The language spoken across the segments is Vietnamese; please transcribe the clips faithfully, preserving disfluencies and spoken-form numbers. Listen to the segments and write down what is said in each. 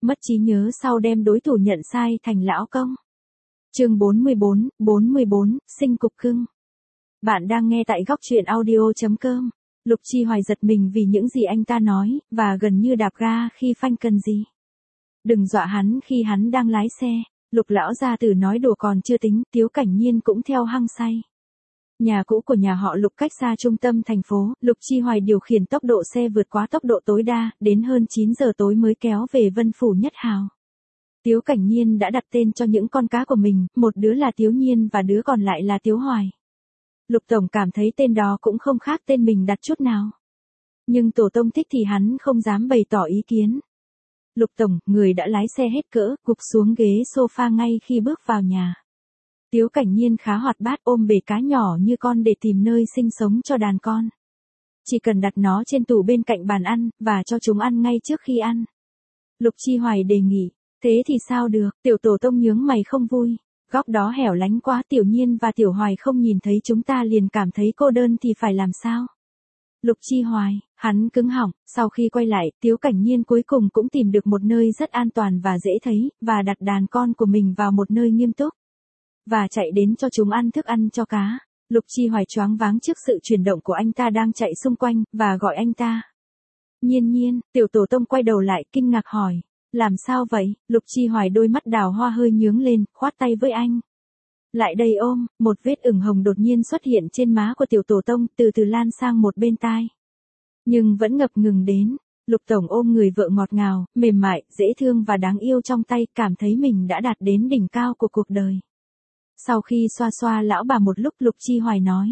mất trí nhớ sau đem đối thủ nhận sai thành lão công. Chương bốn mươi bốn, bốn mươi bốn, sinh cục cưng. Bạn đang nghe tại góc truyện audio chấm com. Lục Chi Hoài giật mình vì những gì anh ta nói, và gần như đạp ga khi phanh cần gì. Đừng dọa hắn khi hắn đang lái xe, Lục lão gia tử nói đùa còn chưa tính, Tiếu Cảnh Nhiên cũng theo hăng say. Nhà cũ của nhà họ Lục cách xa trung tâm thành phố, Lục Chi Hoài điều khiển tốc độ xe vượt quá tốc độ tối đa, đến hơn chín giờ tối mới kéo về Vân Phủ Nhất Hào. Tiếu Cảnh Nhiên đã đặt tên cho những con cá của mình, một đứa là Tiếu Nhiên và đứa còn lại là Tiếu Hoài. Lục Tổng cảm thấy tên đó cũng không khác tên mình đặt chút nào. Nhưng Tổ Tông thích thì hắn không dám bày tỏ ý kiến. Lục Tổng, người đã lái xe hết cỡ, gục xuống ghế sofa ngay khi bước vào nhà. Tiếu Cảnh Nhiên khá hoạt bát ôm bể cá nhỏ như con để tìm nơi sinh sống cho đàn con. Chỉ cần đặt nó trên tủ bên cạnh bàn ăn, và cho chúng ăn ngay trước khi ăn. Lục Chi Hoài đề nghị, thế thì sao được, Tiểu Tổ Tông nhướng mày không vui. Góc đó hẻo lánh quá, Tiểu Nhiên và Tiểu Hoài không nhìn thấy chúng ta liền cảm thấy cô đơn thì phải làm sao? Lục Chi Hoài, hắn cứng họng, sau khi quay lại, Tiếu Cảnh Nhiên cuối cùng cũng tìm được một nơi rất an toàn và dễ thấy, và đặt đàn con của mình vào một nơi nghiêm túc. Và chạy đến cho chúng ăn thức ăn cho cá. Lục Chi Hoài choáng váng trước sự chuyển động của anh ta đang chạy xung quanh, và gọi anh ta. Nhiên Nhiên, Tiểu Tổ Tông quay đầu lại kinh ngạc hỏi. Làm sao vậy? Lục Chi Hoài đôi mắt đào hoa hơi nhướng lên, khoát tay với anh. Lại đây ôm, một vết ửng hồng đột nhiên xuất hiện trên má của Tiểu Tổ Tông, từ từ lan sang một bên tai. Nhưng vẫn ngập ngừng đến. Lục Tổng ôm người vợ ngọt ngào, mềm mại, dễ thương và đáng yêu trong tay, cảm thấy mình đã đạt đến đỉnh cao của cuộc đời. Sau khi xoa xoa lão bà một lúc, Lục Chi Hoài nói.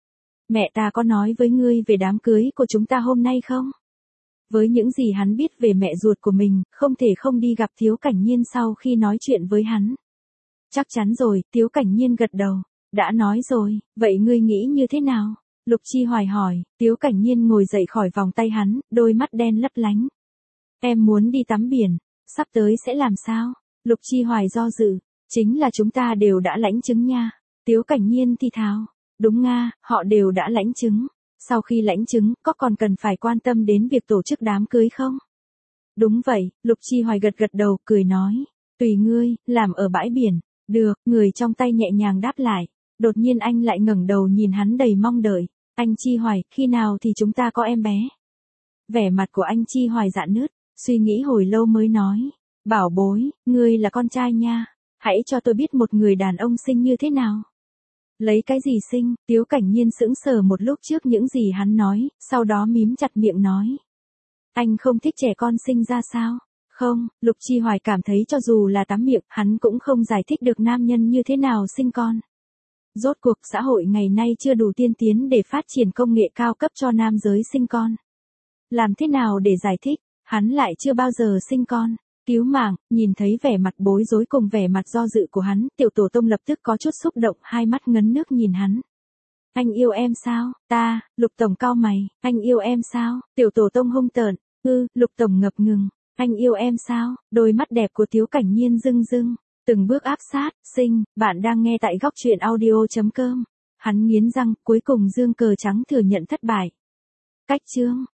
Mẹ ta có nói với ngươi về đám cưới của chúng ta hôm nay không? Với những gì hắn biết về mẹ ruột của mình, không thể không đi gặp Tiếu Cảnh Nhiên sau khi nói chuyện với hắn. Chắc chắn rồi, Tiếu Cảnh Nhiên gật đầu. Đã nói rồi, vậy ngươi nghĩ như thế nào? Lục Chi Hoài hỏi. Tiếu Cảnh Nhiên ngồi dậy khỏi vòng tay hắn, đôi mắt đen lấp lánh. Em muốn đi tắm biển, sắp tới sẽ làm sao? Lục Chi Hoài do dự. Chính là chúng ta đều đã lãnh chứng nha. Tiếu Cảnh Nhiên thì thào. Đúng nga, họ đều đã lãnh chứng. Sau khi lãnh chứng, có còn cần phải quan tâm đến việc tổ chức đám cưới không? Đúng vậy, Lục Chi Hoài gật gật đầu, cười nói. Tùy ngươi, làm ở bãi biển. Được, người trong tay nhẹ nhàng đáp lại. Đột nhiên anh lại ngẩng đầu nhìn hắn đầy mong đợi. Anh Chi Hoài, khi nào thì chúng ta có em bé? Vẻ mặt của anh Chi Hoài rạn nứt, suy nghĩ hồi lâu mới nói. Bảo bối, ngươi là con trai nha. Hãy cho tôi biết một người đàn ông sinh như thế nào. Lấy cái gì sinh? Tiếu Cảnh Nhiên sững sờ một lúc trước những gì hắn nói, sau đó mím chặt miệng nói. Anh không thích trẻ con sinh ra sao? Không, Lục Chi Hoài cảm thấy cho dù là tắm miệng, hắn cũng không giải thích được nam nhân như thế nào sinh con. Rốt cuộc xã hội ngày nay chưa đủ tiên tiến để phát triển công nghệ cao cấp cho nam giới sinh con. Làm thế nào để giải thích, hắn lại chưa bao giờ sinh con. Cứu mạng, nhìn thấy vẻ mặt bối rối cùng vẻ mặt do dự của hắn, Tiểu Tổ Tông lập tức có chút xúc động, hai mắt ngấn nước nhìn hắn. Anh yêu em sao? Ta, Lục Tổng cau mày, anh yêu em sao? Tiểu Tổ Tông hung tợn, ư, Lục Tổng ngập ngừng, anh yêu em sao? Đôi mắt đẹp của Tiếu Cảnh Nhiên rưng rưng, từng bước áp sát, sinh, bạn đang nghe tại góc truyện audio chấm com. Hắn nghiến răng, cuối cùng giương cờ trắng thừa nhận thất bại. Cách chương.